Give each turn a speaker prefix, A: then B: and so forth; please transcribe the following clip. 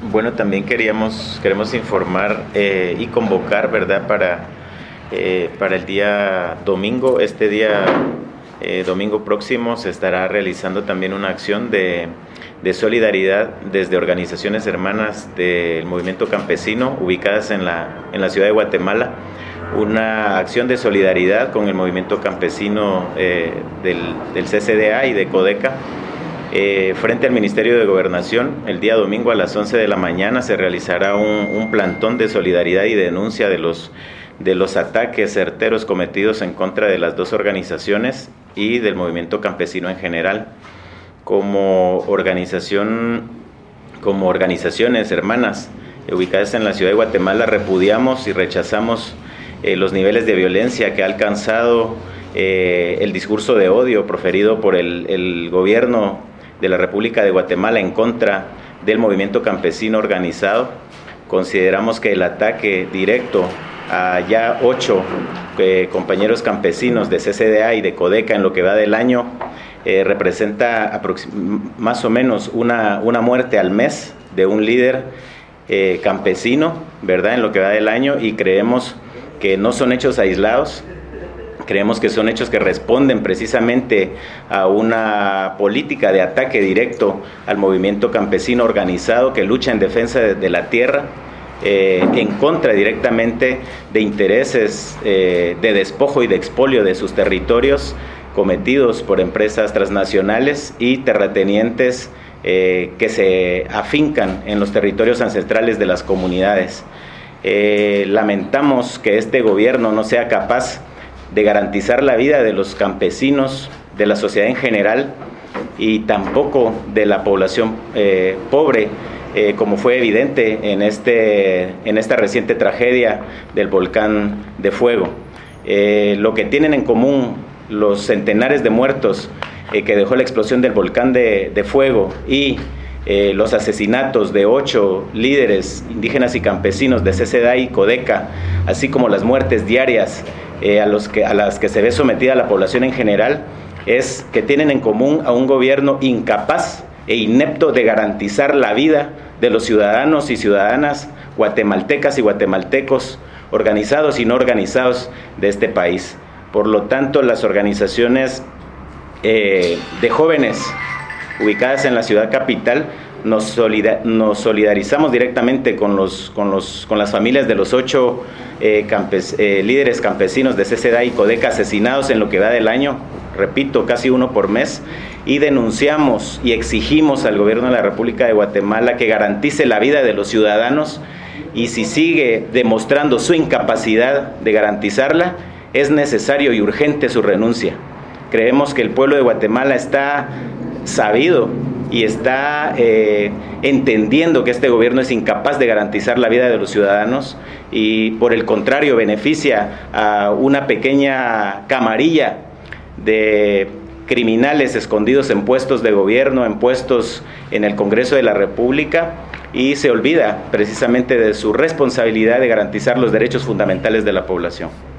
A: Bueno, también queremos informar y convocar, ¿verdad?, para el día domingo. Este día domingo próximo se estará realizando también una acción de solidaridad desde organizaciones hermanas del movimiento campesino ubicadas en la ciudad de Guatemala. Una acción de solidaridad con el movimiento campesino del CCDA y de CODECA. Frente al Ministerio de Gobernación, el día domingo a las 11 de la mañana se realizará un plantón de solidaridad y denuncia de los ataques certeros cometidos en contra de las dos organizaciones y del movimiento campesino en general. Como organizaciones hermanas ubicadas en la ciudad de Guatemala, repudiamos y rechazamos los niveles de violencia que ha alcanzado el discurso de odio proferido por el gobierno de la República de Guatemala en contra del movimiento campesino organizado. Consideramos que el ataque directo a ya 8 compañeros campesinos de CCDA y de CODECA en lo que va del año representa más o menos una muerte al mes de un líder campesino, ¿verdad?, en lo que va del año, y creemos que no son hechos aislados. Creemos que son hechos que responden precisamente a una política de ataque directo al movimiento campesino organizado que lucha en defensa de la tierra, en contra directamente de intereses de despojo y de expolio de sus territorios cometidos por empresas transnacionales y terratenientes que se afincan en los territorios ancestrales de las comunidades. Lamentamos que este gobierno no sea capaz de garantizar la vida de los campesinos, de la sociedad en general y tampoco de la población pobre, como fue evidente en esta reciente tragedia del volcán de fuego. Lo que tienen en común los centenares de muertos que dejó la explosión del volcán de fuego y los asesinatos de 8 líderes indígenas y campesinos de CCDA y CODECA, así como las muertes diarias a las que se ve sometida la población en general, es que tienen en común a un gobierno incapaz e inepto de garantizar la vida de los ciudadanos y ciudadanas guatemaltecas y guatemaltecos, organizados y no organizados de este país. Por lo tanto, las organizaciones de jóvenes ubicadas en la ciudad capital nos solidarizamos directamente con las familias de los 8 líderes campesinos de CCDA y CODECA asesinados en lo que va del año, repito, casi uno por mes, y denunciamos y exigimos al gobierno de la República de Guatemala que garantice la vida de los ciudadanos, y si sigue demostrando su incapacidad de garantizarla, es necesario y urgente su renuncia. Creemos que el pueblo de Guatemala está sabido y está entendiendo que este gobierno es incapaz de garantizar la vida de los ciudadanos y por el contrario beneficia a una pequeña camarilla de criminales escondidos en puestos de gobierno, en puestos en el Congreso de la República, y se olvida precisamente de su responsabilidad de garantizar los derechos fundamentales de la población.